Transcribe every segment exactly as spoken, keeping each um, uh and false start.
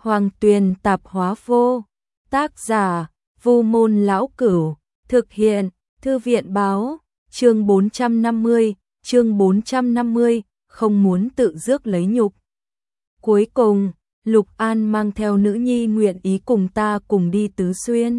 Hoàng Tuyền Tạp Hóa Vô. Tác giả: Vu Môn Lão Cửu. Thực hiện: Thư viện Báo. Chương bốn trăm năm mươi, chương bốn trăm năm mươi, không muốn tự rước lấy nhục. Cuối cùng, Lục An mang theo nữ nhi nguyện ý cùng ta cùng đi Tứ Xuyên.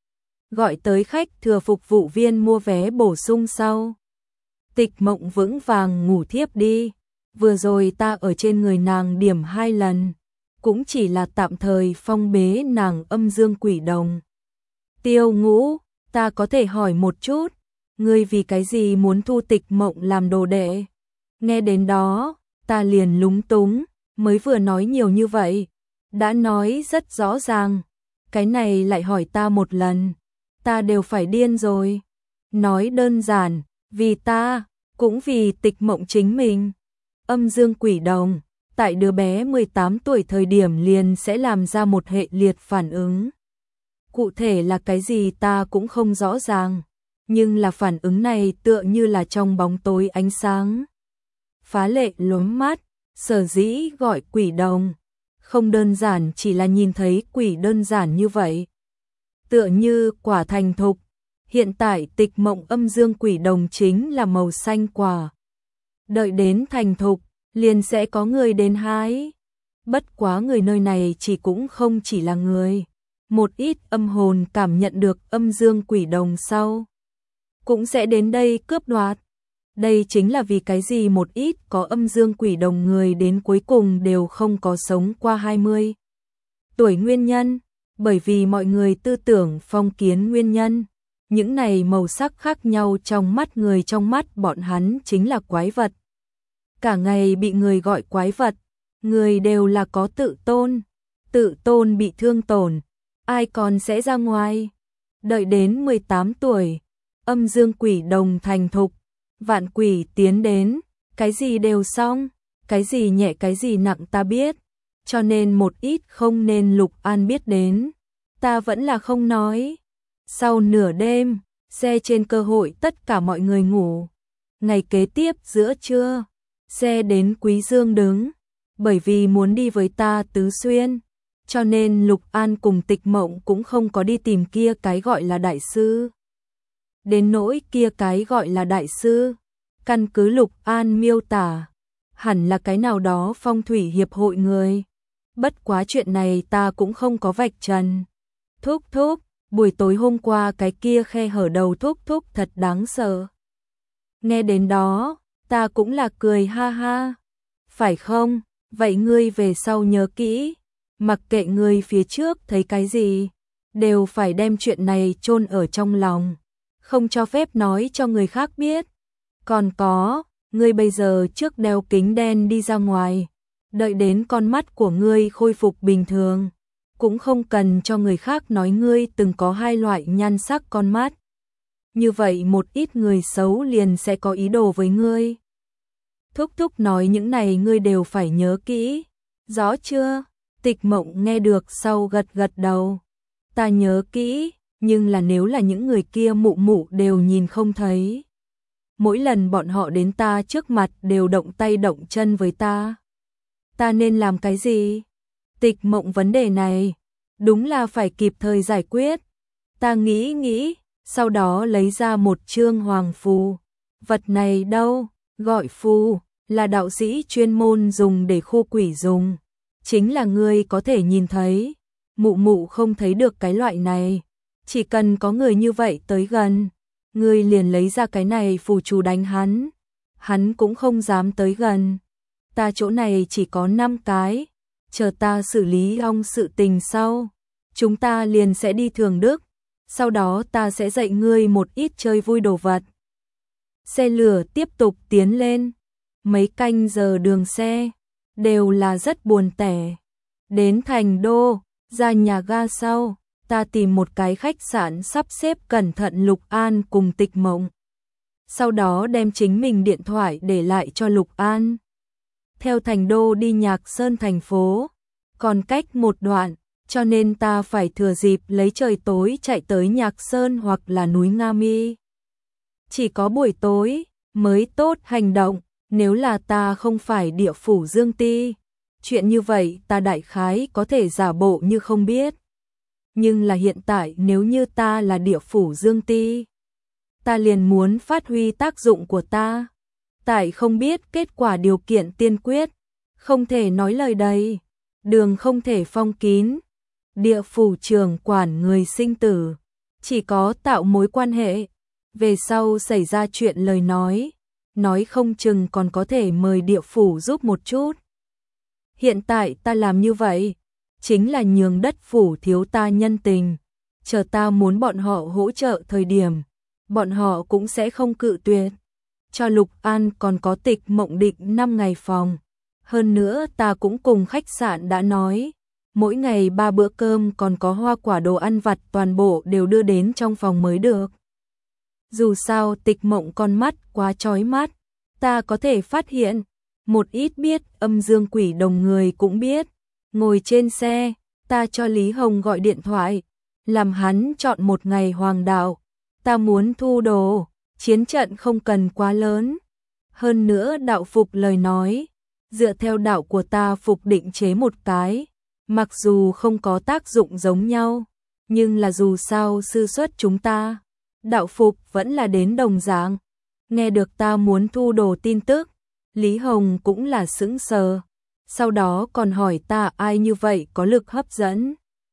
Gọi tới khách thừa phục vụ viên mua vé bổ sung sau. Tịch Mộng vững vàng ngủ thiếp đi. Vừa rồi ta ở trên người nàng điểm hai lần, cũng chỉ là tạm thời phong bế nàng âm dương quỷ đồng. Tiêu Ngũ, ta có thể hỏi một chút, ngươi vì cái gì muốn thu Tịch Mộng làm đồ đệ? Nghe đến đó, ta liền lúng túng, mới vừa nói nhiều như vậy, đã nói rất rõ ràng, cái này lại hỏi ta một lần, ta đều phải điên rồi. Nói đơn giản, vì ta, cũng vì Tịch Mộng chính mình. Âm dương quỷ đồng, tại đứa bé mười tám tuổi thời điểm liền sẽ làm ra một hệ liệt phản ứng. Cụ thể là cái gì ta cũng không rõ ràng, nhưng là phản ứng này tựa như là trong bóng tối ánh sáng. Phá lệ lóa mắt, sở dĩ gọi quỷ đồng, không đơn giản chỉ là nhìn thấy quỷ đơn giản như vậy. Tựa như quả thành thục, hiện tại Tịch Mộng âm dương quỷ đồng chính là màu xanh quả. Đợi đến thành thục, liền sẽ có người đến hái. Bất quá người nơi này chỉ cũng không chỉ là người. Một ít âm hồn cảm nhận được âm dương quỷ đồng sau, cũng sẽ đến đây cướp đoạt. Đây chính là vì cái gì một ít có âm dương quỷ đồng người đến cuối cùng đều không có sống qua hai mươi tuổi nguyên nhân. Bởi vì mọi người tư tưởng phong kiến nguyên nhân. Những này màu sắc khác nhau trong mắt người, trong mắt bọn hắn chính là quái vật. Cả ngày bị người gọi quái vật, người đều là có tự tôn, tự tôn bị thương tổn, ai còn sẽ ra ngoài. Đợi đến mười tám tuổi, âm dương quỷ đồng thành thục, vạn quỷ tiến đến, cái gì đều xong, cái gì nhẹ cái gì nặng ta biết, cho nên một ít không nên Lục An biết đến, ta vẫn là không nói. Sau nửa đêm, xe trên cơ hội tất cả mọi người ngủ. Ngày kế tiếp giữa trưa, xe đến Quý Dương đứng, bởi vì muốn đi với ta Tứ Xuyên, cho nên Lục An cùng Tịch Mộng cũng không có đi tìm kia cái gọi là đại sư. Đến nỗi kia cái gọi là đại sư, căn cứ Lục An miêu tả, hẳn là cái nào đó phong thủy hiệp hội người. Bất quá chuyện này ta cũng không có vạch trần. Thúc thúc, buổi tối hôm qua cái kia khe hở đầu thúc thúc thật đáng sợ. Nghe đến đó, ta cũng là cười ha ha. Phải không? Vậy ngươi về sau nhớ kỹ, mặc kệ ngươi phía trước thấy cái gì, đều phải đem chuyện này chôn ở trong lòng, không cho phép nói cho người khác biết. Còn có, ngươi bây giờ trước đeo kính đen đi ra ngoài, đợi đến con mắt của ngươi khôi phục bình thường, cũng không cần cho người khác nói ngươi từng có hai loại nhan sắc con mắt. Như vậy một ít người xấu liền sẽ có ý đồ với ngươi. Thúc thúc nói những này ngươi đều phải nhớ kỹ. Rõ chưa? Tịch Mộng nghe được sau gật gật đầu. Ta nhớ kỹ, nhưng là nếu là những người kia mụ mụ đều nhìn không thấy. Mỗi lần bọn họ đến ta trước mặt đều động tay động chân với ta. Ta nên làm cái gì? Tịch Mộng vấn đề này, đúng là phải kịp thời giải quyết. Ta nghĩ nghĩ, sau đó lấy ra một chương hoàng phù. Vật này đâu? Gọi phù, là đạo sĩ chuyên môn dùng để khu quỷ dùng. Chính là ngươi có thể nhìn thấy, mụ mụ không thấy được cái loại này. Chỉ cần có người như vậy tới gần, ngươi liền lấy ra cái này phù chú đánh hắn. Hắn cũng không dám tới gần. Ta chỗ này chỉ có năm cái. Chờ ta xử lý xong sự tình sau, chúng ta liền sẽ đi Thường Đức. Sau đó ta sẽ dạy ngươi một ít chơi vui đồ vật. Xe lửa tiếp tục tiến lên. Mấy canh giờ đường xe, đều là rất buồn tẻ. Đến Thành Đô, ra nhà ga sau, ta tìm một cái khách sạn sắp xếp cẩn thận Lục An cùng Tịch Mộng. Sau đó đem chính mình điện thoại để lại cho Lục An. Theo Thành Đô đi Nhạc Sơn thành phố, còn cách một đoạn, cho nên ta phải thừa dịp lấy trời tối chạy tới Nhạc Sơn hoặc là núi Nga Mi. Chỉ có buổi tối mới tốt hành động, nếu là ta không phải địa phủ Dương Ti, chuyện như vậy ta đại khái có thể giả bộ như không biết. Nhưng là hiện tại nếu như ta là Địa Phủ Dương Ti, ta liền muốn phát huy tác dụng của ta. Tại không biết kết quả điều kiện tiên quyết, không thể nói lời đầy, đường không thể phong kín. Địa phủ trưởng quản người sinh tử, chỉ có tạo mối quan hệ, về sau xảy ra chuyện lời nói, nói không chừng còn có thể mời địa phủ giúp một chút. Hiện tại ta làm như vậy, chính là nhường đất phủ thiếu ta nhân tình, chờ ta muốn bọn họ hỗ trợ thời điểm, bọn họ cũng sẽ không cự tuyệt. Cho Lục An còn có Tịch Mộng Định năm ngày phòng. Hơn nữa ta cũng cùng khách sạn đã nói, mỗi ngày ba bữa cơm còn có hoa quả đồ ăn vặt toàn bộ đều đưa đến trong phòng mới được. Dù sao Tịch Mộng con mắt quá chói mắt, ta có thể phát hiện, một ít biết âm dương quỷ đồng người cũng biết. Ngồi trên xe, ta cho Lý Hồng gọi điện thoại, làm hắn chọn một ngày hoàng đạo. Ta muốn thu đồ, chiến trận không cần quá lớn. Hơn nữa đạo phục lời nói, dựa theo đạo của ta phục định chế một cái, mặc dù không có tác dụng giống nhau, nhưng là dù sao sư xuất chúng ta, đạo phục vẫn là đến đồng dạng. Nghe được ta muốn thu đồ tin tức, Lý Hồng cũng là sững sờ, sau đó còn hỏi ta ai như vậy có lực hấp dẫn,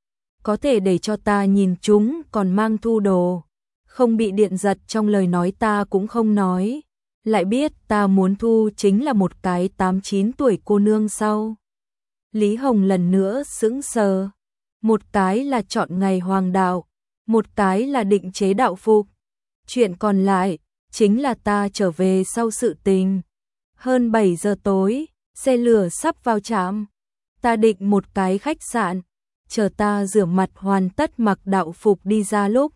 có thể để cho ta nhìn chúng còn mang thu đồ, không bị điện giật trong lời nói ta cũng không nói. Lại biết ta muốn thu chính là một cái tám chín tuổi cô nương sau. Lý Hồng lần nữa sững sờ. Một cái là chọn ngày hoàng đạo, một cái là định chế đạo phục. Chuyện còn lại, chính là ta trở về sau sự tình. Hơn bảy giờ tối, xe lửa sắp vào trạm. Ta định một cái khách sạn, chờ ta rửa mặt hoàn tất mặc đạo phục đi ra lúc.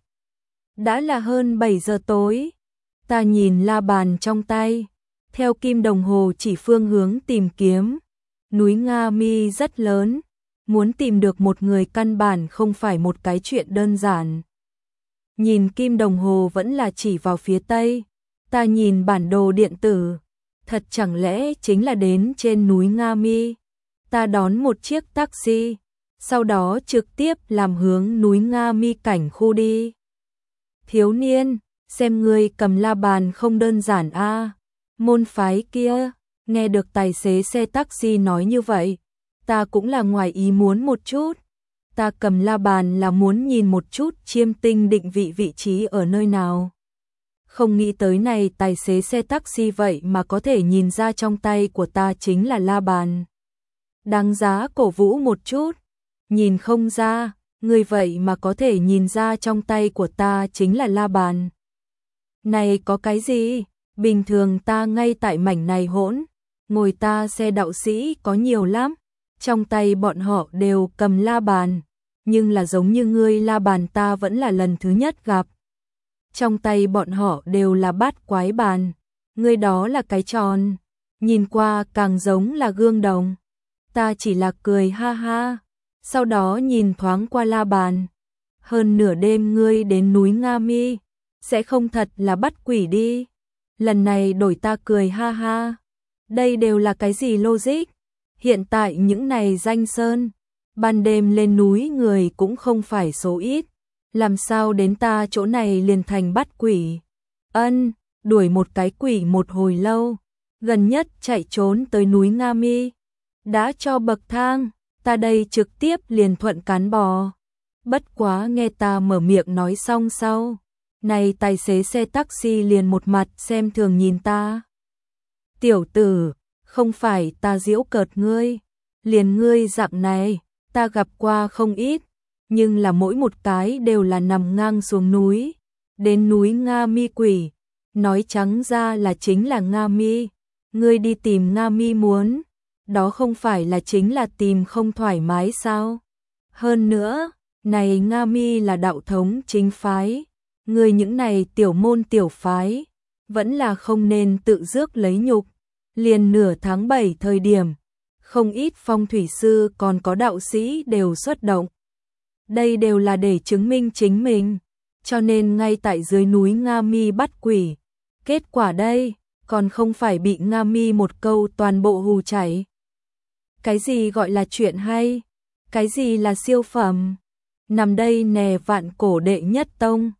Đã là hơn bảy giờ tối. Ta nhìn la bàn trong tay, theo kim đồng hồ chỉ phương hướng tìm kiếm. Núi Nga Mi rất lớn, muốn tìm được một người căn bản không phải một cái chuyện đơn giản. Nhìn kim đồng hồ vẫn là chỉ vào phía tây, ta nhìn bản đồ điện tử, thật chẳng lẽ chính là đến trên núi Nga Mi. Ta đón một chiếc taxi, sau đó trực tiếp làm hướng núi Nga Mi cảnh khu đi. Thiếu niên, xem ngươi cầm la bàn không đơn giản a. À. Môn phái kia, nghe được tài xế xe taxi nói như vậy, ta cũng là ngoài ý muốn một chút. Ta cầm la bàn là muốn nhìn một chút chiêm tinh định vị vị trí ở nơi nào. Không nghĩ tới này tài xế xe taxi vậy mà có thể nhìn ra trong tay của ta chính là la bàn. Đáng giá cổ vũ một chút, nhìn không ra, người vậy mà có thể nhìn ra trong tay của ta chính là la bàn. Này có cái gì? Bình thường ta ngay tại mảnh này hỗn, ngồi ta xe đạo sĩ có nhiều lắm, trong tay bọn họ đều cầm la bàn, nhưng là giống như ngươi la bàn ta vẫn là lần thứ nhất gặp. Trong tay bọn họ đều là bát quái bàn, ngươi đó là cái tròn, nhìn qua càng giống là gương đồng. Ta chỉ là cười ha ha, sau đó nhìn thoáng qua la bàn. Hơn nửa đêm ngươi đến núi Nga Mi, sẽ không thật là bắt quỷ đi. Lần này đổi ta cười ha ha. Đây đều là cái gì logic? Hiện tại những này danh sơn, ban đêm lên núi người cũng không phải số ít. Làm sao đến ta chỗ này liền thành bắt quỷ? Ân, đuổi một cái quỷ một hồi lâu, gần nhất chạy trốn tới núi Nga Mi. Đã cho bậc thang, ta đây trực tiếp liền thuận cán bò. Bất quá nghe ta mở miệng nói xong sau, này tài xế xe taxi liền một mặt xem thường nhìn ta. Tiểu tử, không phải ta giễu cợt ngươi, liền ngươi dạng này, ta gặp qua không ít, nhưng là mỗi một cái đều là nằm ngang xuống núi, đến núi Nga Mi quỷ, nói trắng ra là chính là Nga Mi, ngươi đi tìm Nga Mi muốn, đó không phải là chính là tìm không thoải mái sao? Hơn nữa, này Nga Mi là đạo thống chính phái, người những này tiểu môn tiểu phái, vẫn là không nên tự rước lấy nhục. Liền nửa tháng bảy thời điểm, không ít phong thủy sư còn có đạo sĩ đều xuất động. Đây đều là để chứng minh chính mình, cho nên ngay tại dưới núi Nga Mi bắt quỷ. Kết quả đây, còn không phải bị Nga Mi một câu toàn bộ hù chảy. Cái gì gọi là chuyện hay? Cái gì là siêu phẩm? Nằm đây nè vạn cổ đệ nhất tông.